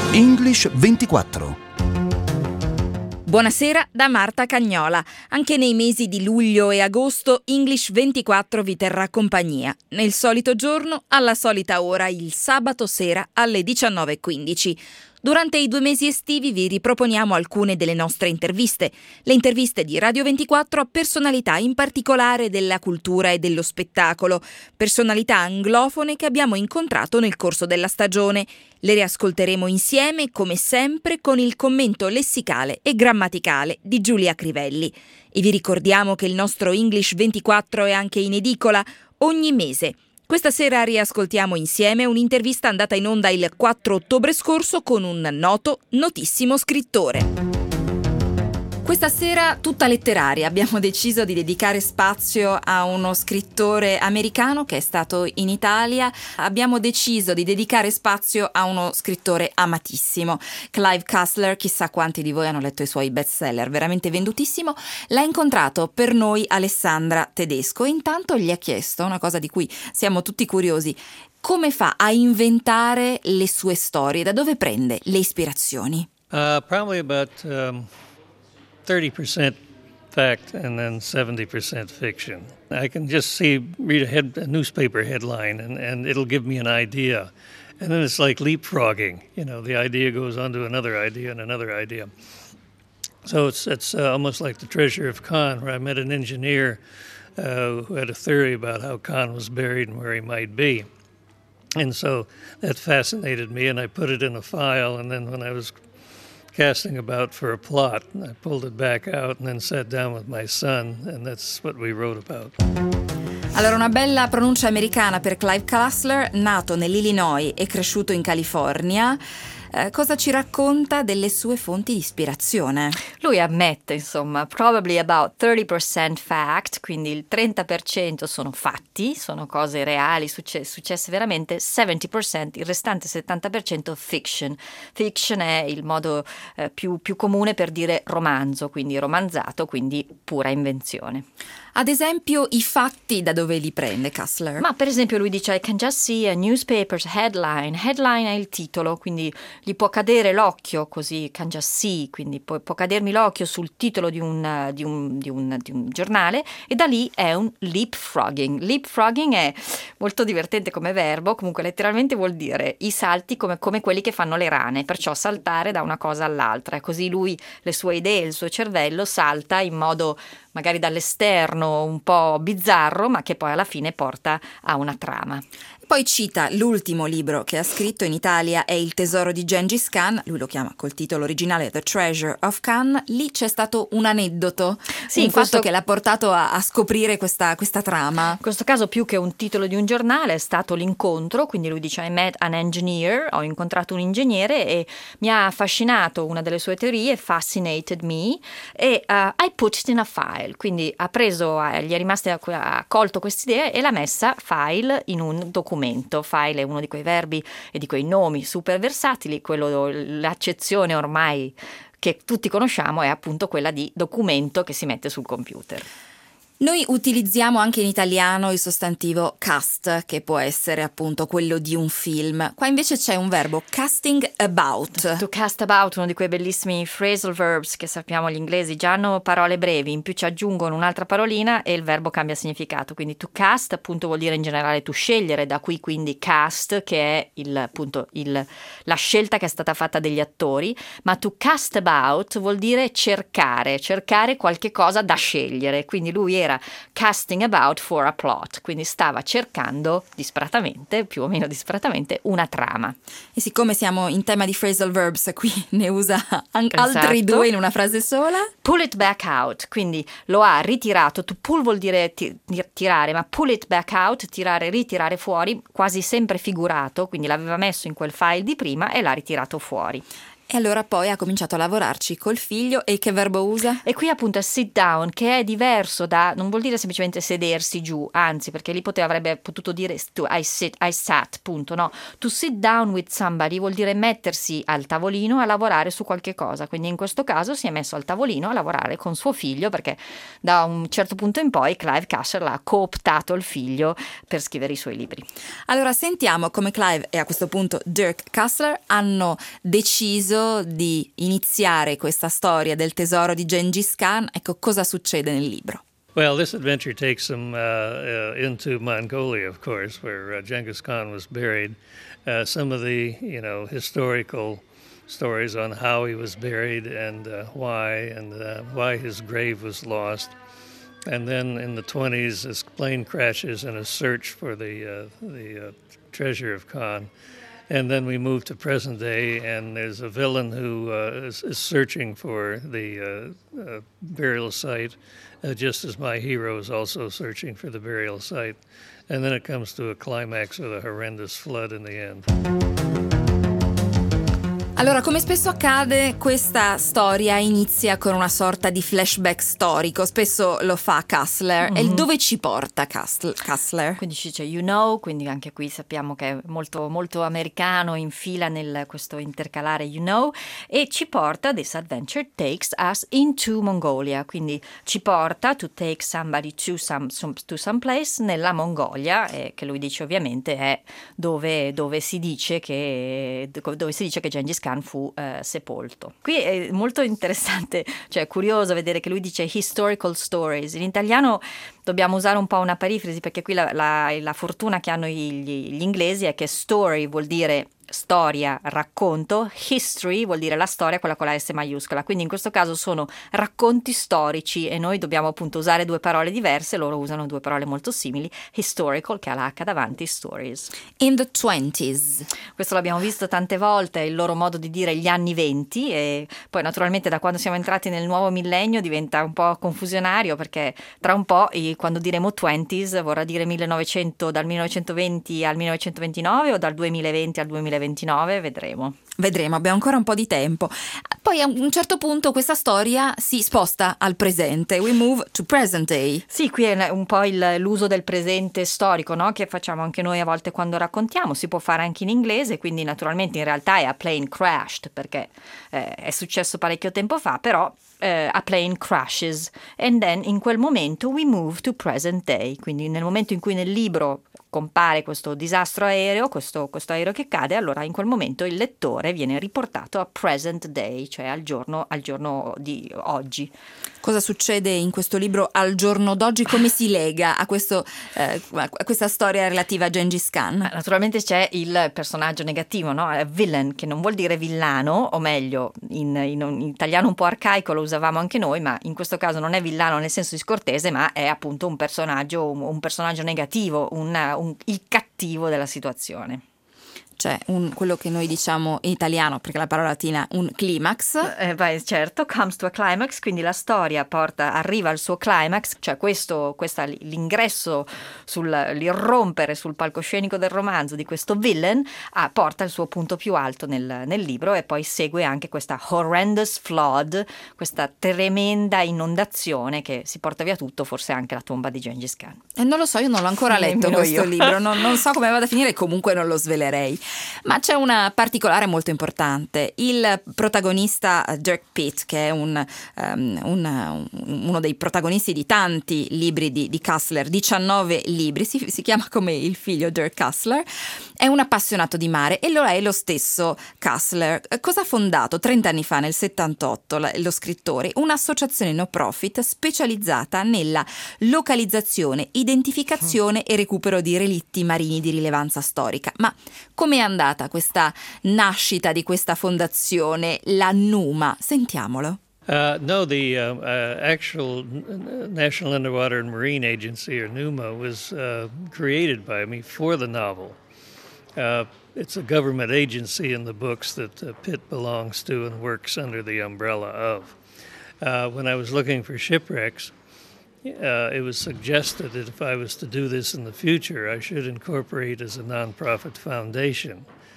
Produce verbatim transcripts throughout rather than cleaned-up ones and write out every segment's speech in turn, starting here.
English ventiquattro. Buonasera da Marta Cagnola. Anche nei mesi di luglio e agosto English ventiquattro vi terrà compagnia. Nel solito giorno, alla solita ora, il sabato sera alle diciannove e quindici. Durante i due mesi estivi vi riproponiamo alcune delle nostre interviste. Le interviste di Radio ventiquattro a personalità in particolare della cultura e dello spettacolo. Personalità anglofone che abbiamo incontrato nel corso della stagione. Le riascolteremo insieme, come sempre, con il commento lessicale e grammaticale di Giulia Crivelli. E vi ricordiamo che il nostro English ventiquattro è anche in edicola ogni mese. Questa sera riascoltiamo insieme un'intervista andata in onda il quattro ottobre scorso con un noto, notissimo scrittore. Questa sera tutta letteraria. Abbiamo deciso di dedicare spazio a uno scrittore americano che è stato in Italia. Abbiamo deciso di dedicare spazio a uno scrittore amatissimo. Clive Cussler, chissà quanti di voi hanno letto i suoi bestseller, veramente vendutissimo. L'ha incontrato per noi Alessandra Tedesco e intanto gli ha chiesto una cosa di cui siamo tutti curiosi. Come fa a inventare le sue storie? Da dove prende le ispirazioni? Uh, probably about... Um... thirty percent fact and then seventy percent fiction. I can just see, read a, head, a newspaper headline and, and it'll give me an idea. And then it's like leapfrogging. You know, the idea goes on to another idea and another idea. So it's, it's uh, almost like The Treasure of Khan, where I met an engineer uh, who had a theory about how Khan was buried and where he might be. And so that fascinated me, and I put it in a file, and then when I was casting about for a plot, I pulled it back out and then sat down with my son, and that's what we wrote about. Allora, una bella pronuncia americana per Clive Cussler, nato nell'Illinois e cresciuto in California. Eh, cosa ci racconta delle sue fonti di ispirazione? Lui ammette, insomma, probably about thirty percent fact, quindi il trenta per cento sono fatti, sono cose reali, succe- successe veramente, seventy percent, il restante settanta per cento fiction. Fiction è il modo eh, più, più comune per dire romanzo, quindi romanzato, quindi pura invenzione. Ad esempio, i fatti da dove li prende Cussler? Ma per esempio lui dice I can just see a newspaper's headline. Headline è il titolo, quindi gli può cadere l'occhio così, can just see, quindi può, può cadermi l'occhio sul titolo di un, di, un, di, un, di un giornale e da lì è un leapfrogging. Leapfrogging è molto divertente come verbo, comunque letteralmente vuol dire i salti come, come quelli che fanno le rane, perciò saltare da una cosa all'altra. Così lui, le sue idee, il suo cervello salta in modo magari dall'esterno un po' bizzarro, ma che poi alla fine porta a una trama. Poi cita l'ultimo libro che ha scritto in Italia, è Il tesoro di Gengis Khan, lui lo chiama col titolo originale The Treasure of Khan. Lì c'è stato un aneddoto, sì, un in fatto questo... che l'ha portato a, a scoprire questa, questa trama. In questo caso più che un titolo di un giornale è stato l'incontro, quindi lui dice I met an engineer, ho incontrato un ingegnere e mi ha affascinato una delle sue teorie, fascinated me, e uh, I put it in a file, quindi ha preso, uh, gli è rimasta, ha colto quest'idea e l'ha messa file in un documento. File è uno di quei verbi e di quei nomi super versatili, quello, l'accezione ormai che tutti conosciamo è appunto quella di documento che si mette sul computer. Noi utilizziamo anche in italiano il sostantivo cast, che può essere appunto quello di un film. Qua invece c'è un verbo, casting about. To cast about, uno di quei bellissimi phrasal verbs che sappiamo gli inglesi già hanno parole brevi, in più ci aggiungono un'altra parolina e il verbo cambia significato. Quindi to cast appunto vuol dire in generale to scegliere, da qui quindi cast che è il, appunto il, la scelta che è stata fatta degli attori, ma to cast about vuol dire cercare, cercare qualche cosa da scegliere. Quindi lui era casting about for a plot, quindi stava cercando disperatamente, più o meno disperatamente, una trama. E siccome siamo in tema di phrasal verbs, qui ne usa anche esatto. altri due in una frase sola. Pull it back out, quindi lo ha ritirato. To pull vuol dire ti- tirare, ma pull it back out, tirare, ritirare fuori, quasi sempre figurato, quindi l'aveva messo in quel file di prima e l'ha ritirato fuori. E allora poi ha cominciato a lavorarci col figlio. E che verbo usa? E qui appunto è sit down, che è diverso da, non vuol dire semplicemente sedersi giù, anzi, perché lì poteva, avrebbe potuto dire to, I sit, I sat, punto, no? To sit down with somebody vuol dire mettersi al tavolino a lavorare su qualche cosa, quindi in questo caso si è messo al tavolino a lavorare con suo figlio, perché da un certo punto in poi Clive Cussler ha cooptato il figlio per scrivere i suoi libri. Allora sentiamo come Clive e a questo punto Dirk Cussler hanno deciso di iniziare questa storia del tesoro di Gengis Khan. Ecco cosa succede nel libro. Well, this adventure takes them uh, uh, into Mongolia, of course, where uh, Genghis Khan was buried. Uh, some of the, you know, historical stories on how he was buried and uh, why, and uh, why his grave was lost. And then in the twenties, this plane crashes in a search for the uh, the uh, treasure of Khan. And then we move to present day, and there's a villain who uh, is, is searching for the uh, uh, burial site, uh, just as my hero is also searching for the burial site. And then it comes to a climax with a horrendous flood in the end. Allora, come spesso accade, questa storia inizia con una sorta di flashback storico, spesso lo fa Cussler. Mm-hmm. E dove ci porta Cussler? Quindi ci dice you know, quindi anche qui sappiamo che è molto, molto americano, infila nel questo intercalare you know, e ci porta, this adventure takes us into Mongolia, quindi ci porta to take somebody to some, some, to some place nella Mongolia, eh, che lui dice ovviamente è dove, dove si dice che dove si dice che Gengis Khan fu eh, sepolto. Qui è molto interessante, cioè curioso vedere che lui dice historical stories. In italiano dobbiamo usare un po' una parifrasi, perché qui la, la, la fortuna che hanno gli, gli inglesi è che story vuol dire storia, racconto, history vuol dire la storia, quella con la S maiuscola, quindi in questo caso sono racconti storici e noi dobbiamo appunto usare due parole diverse, loro usano due parole molto simili, historical che ha la H davanti, stories. In the twenties. Questo l'abbiamo visto tante volte, è il loro modo di dire gli anni venti, e poi naturalmente da quando siamo entrati nel nuovo millennio diventa un po' confusionario, perché tra un po' quando diremo twenties vorrà dire millenovecento, dal millenovecentoventi al millenovecentoventinove o dal duemilaventi al duemilaventinove, vedremo. Vedremo, abbiamo ancora un po' di tempo. Poi a un certo punto questa storia si sposta al presente. We move to present day. Sì, qui è un po' il, l'uso del presente storico, no? Che facciamo anche noi a volte quando raccontiamo. Si può fare anche in inglese, quindi naturalmente in realtà è a plane crashed, perché eh, è successo parecchio tempo fa, però eh, a plane crashes. And then in quel momento we move to present day, quindi nel momento in cui nel libro compare questo disastro aereo, questo, questo aereo che cade, allora in quel momento il lettore viene riportato a present day, cioè al giorno, al giorno di oggi. Cosa succede in questo libro al giorno d'oggi? Come si lega a, questo, eh, a questa storia relativa a Gengis Khan? Naturalmente c'è il personaggio negativo, no? Villain, che non vuol dire villano, o meglio, in, in, in italiano un po' arcaico lo usavamo anche noi, ma in questo caso non è villano nel senso di scortese, ma è appunto un personaggio, un, un personaggio negativo, un, un, il cattivo della situazione. Cioè un, quello che noi diciamo in italiano, perché la parola latina, un climax. Eh, beh, certo, comes to a climax, quindi la storia porta, arriva al suo climax, cioè questo, questa, l'ingresso, sul, l'irrompere sul palcoscenico del romanzo di questo villain ah, porta il suo punto più alto nel, nel libro, e poi segue anche questa horrendous flood, questa tremenda inondazione che si porta via tutto, forse anche la tomba di Gengis Khan. E non lo so, io non l'ho ancora letto questo io. libro, non, non so come vada a finire, comunque non lo svelerei. Ma c'è una particolare molto importante. Il protagonista Dirk Pitt, che è un, um, un, uno dei protagonisti di tanti libri di, di Cussler, diciannove libri, si, si chiama come il figlio Dirk Cussler, è un appassionato di mare e lo è lo stesso Cussler. Cosa ha fondato trenta anni fa, nel settantotto, lo scrittore? Un'associazione no profit specializzata nella localizzazione, identificazione e recupero di relitti marini di rilevanza storica. Ma come è andata questa nascita di questa fondazione, la NUMA? Sentiamolo. Uh, no, the uh, uh, actual National Underwater and Marine Agency, or NUMA, was uh, created by me for the novel. Uh, it's a government agency in the books that uh, Pitt belongs to and works under the umbrella of. Uh, when I was looking for shipwrecks, Uh, it was suggested that if I was to do this in the future, I should incorporate as a nonprofit foundation.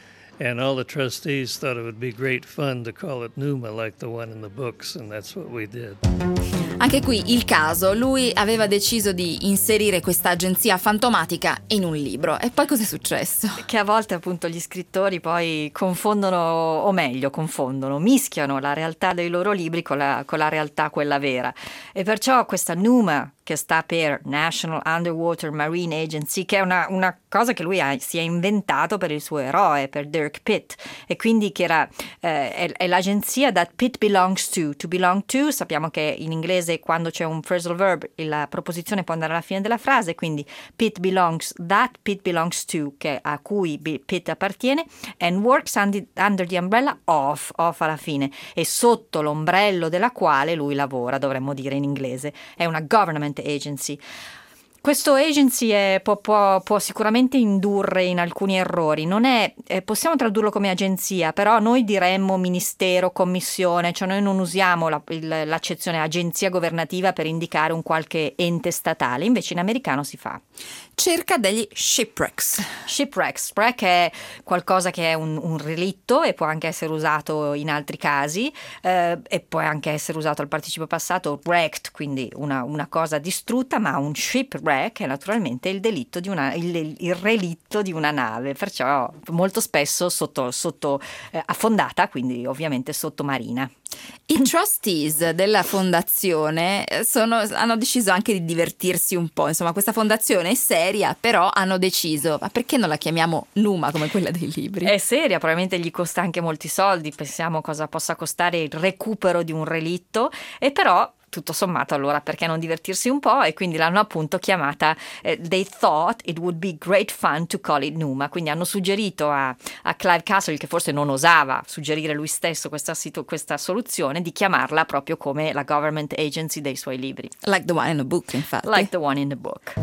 And all the trustees thought it would be great fun to call it Numa like the one in the books, and that's what we did. Anche qui il caso, lui aveva deciso di inserire questa agenzia fantomatica in un libro. E poi cos'è successo? Che a volte appunto gli scrittori poi confondono, o meglio confondono, mischiano la realtà dei loro libri con la, con la realtà quella vera. E perciò questa Numa, che sta per National Underwater Marine Agency, che è una, una cosa che lui ha, si è inventato per il suo eroe, per Dirk Pitt, e quindi che era, eh, è, è l'agenzia that Pitt belongs to. To belong to, sappiamo che in inglese quando c'è un phrasal verb la proposizione può andare alla fine della frase, quindi Pitt belongs, that Pitt belongs to, che a cui Pitt appartiene, and works under, under the umbrella of, of alla fine, e sotto l'ombrello della quale lui lavora, dovremmo dire in inglese. È una government agency. Questo agency è, può, può, può sicuramente indurre in alcuni errori. Non è, eh, possiamo tradurlo come agenzia, però noi diremmo ministero, commissione, cioè noi non usiamo la, il, l'accezione agenzia governativa per indicare un qualche ente statale, invece in americano si fa. Cerca degli shipwrecks. Shipwrecks, shipwreck è qualcosa che è un, un relitto e può anche essere usato in altri casi, eh, e può anche essere usato al participio passato, wrecked, quindi una, una cosa distrutta, ma un shipwreck è naturalmente il delitto di una, il, il relitto di una nave, perciò molto spesso sotto, sotto eh, affondata, quindi ovviamente sottomarina. I trustees della fondazione sono, hanno deciso anche di divertirsi un po', insomma questa fondazione è seria, però hanno deciso, ma perché non la chiamiamo Numa come quella dei libri? È seria, probabilmente gli costa anche molti soldi, pensiamo cosa possa costare il recupero di un relitto, e però tutto sommato allora perché non divertirsi un po', e quindi l'hanno appunto chiamata eh, they thought it would be great fun to call it Numa, quindi hanno suggerito a, a Clive Castle, che forse non osava suggerire lui stesso questa, situ- questa soluzione, di chiamarla proprio come la government agency dei suoi libri. Like the one in the book, infatti. Like the one in the book.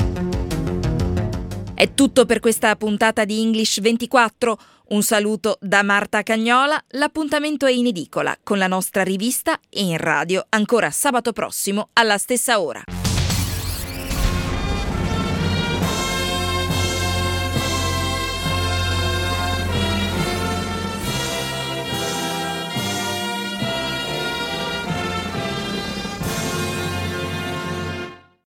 È tutto per questa puntata di English ventiquattro. Un saluto da Marta Cagnola. L'appuntamento è in edicola con la nostra rivista e in radio ancora sabato prossimo alla stessa ora.